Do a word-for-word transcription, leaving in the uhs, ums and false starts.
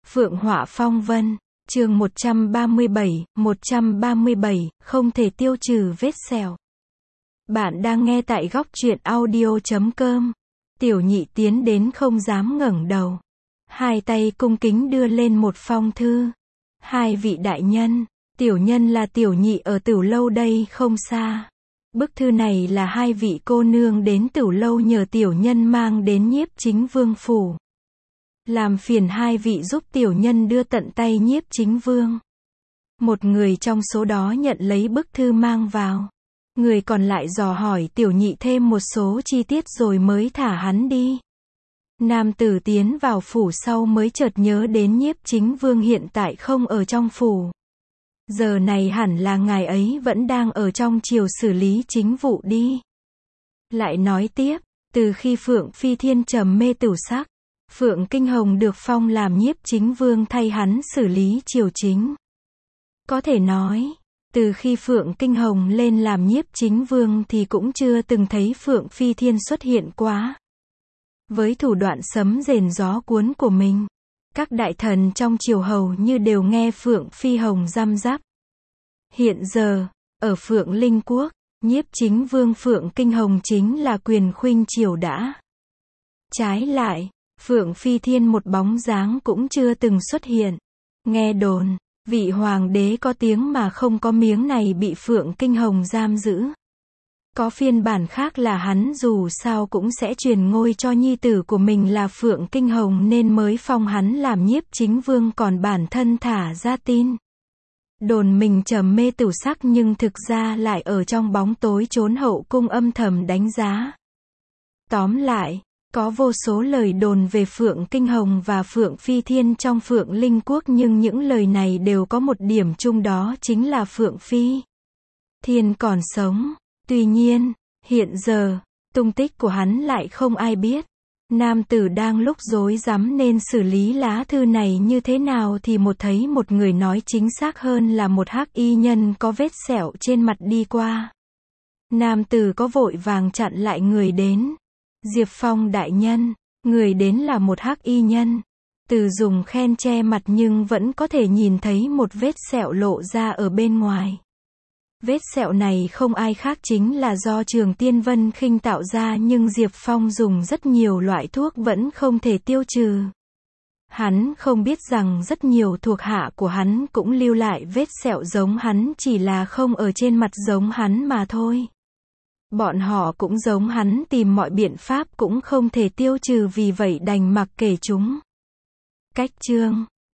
Phượng Họa Phong Vân, chương một trăm ba mươi bảy, một trăm ba mươi bảy, không thể tiêu trừ vết sẹo. Bạn đang nghe tại góc truyện audio chấm com. Tiểu Nhị tiến đến không dám ngẩng đầu. Hai tay cung kính đưa lên một phong thư. Hai vị đại nhân, tiểu nhân là Tiểu Nhị ở Tửu Lâu đây không xa. Bức thư này là hai vị cô nương đến Tửu Lâu nhờ tiểu nhân mang đến Nhiếp Chính Vương phủ. Làm phiền hai vị giúp tiểu nhân đưa tận tay Nhiếp Chính Vương. Một người trong số đó nhận lấy bức thư mang vào. Người còn lại dò hỏi Tiểu Nhị thêm một số chi tiết rồi mới thả hắn đi. Nam tử tiến vào phủ sau mới chợt nhớ đến Nhiếp Chính Vương hiện tại không ở trong phủ. Giờ này hẳn là ngài ấy vẫn đang ở trong triều xử lý chính vụ đi. Lại nói tiếp, từ khi Phượng Phi Thiên trầm mê tửu sắc, Phượng Kinh Hồng được phong làm Nhiếp Chính Vương thay hắn xử lý triều chính. Có thể nói, từ khi Phượng Kinh Hồng lên làm Nhiếp Chính Vương thì cũng chưa từng thấy Phượng Phi Thiên xuất hiện quá. Với thủ đoạn sấm rền gió cuốn của mình, các đại thần trong triều hầu như đều nghe Phượng Phi Hồng răm rắp. Hiện giờ, ở Phượng Linh Quốc, Nhiếp Chính Vương Phượng Kinh Hồng chính là quyền khuynh triều đã. Trái lại, Phượng Phi Thiên một bóng dáng cũng chưa từng xuất hiện. Nghe đồn, vị hoàng đế có tiếng mà không có miếng này bị Phượng Kinh Hồng giam giữ. Có phiên bản khác là hắn dù sao cũng sẽ truyền ngôi cho nhi tử của mình là Phượng Kinh Hồng nên mới phong hắn làm Nhiếp Chính Vương, còn bản thân thả ra tin đồn mình trầm mê tửu sắc nhưng thực ra lại ở trong bóng tối trốn hậu cung âm thầm đánh giá. Tóm lại, có vô số lời đồn về Phượng Kinh Hồng và Phượng Phi Thiên trong Phượng Linh Quốc, nhưng những lời này đều có một điểm chung, đó chính là Phượng Phi Thiên còn sống. Tuy nhiên, hiện giờ, tung tích của hắn lại không ai biết. Nam tử đang lúc rối rắm nên xử lý lá thư này như thế nào thì một thấy một người, nói chính xác hơn là một hắc y nhân có vết sẹo trên mặt đi qua. Nam tử có vội vàng chặn lại người đến. Diệp Phong đại nhân, người đến là một hắc y nhân. Từ dùng khen che mặt nhưng vẫn có thể nhìn thấy một vết sẹo lộ ra ở bên ngoài. Vết sẹo này không ai khác chính là do Trường Tiên Vân Khinh tạo ra, nhưng Diệp Phong dùng rất nhiều loại thuốc vẫn không thể tiêu trừ. Hắn không biết rằng rất nhiều thuộc hạ của hắn cũng lưu lại vết sẹo giống hắn, chỉ là không ở trên mặt giống hắn mà thôi. Bọn họ cũng giống hắn, tìm mọi biện pháp cũng không thể tiêu trừ, vì vậy đành mặc kệ chúng. Cách chương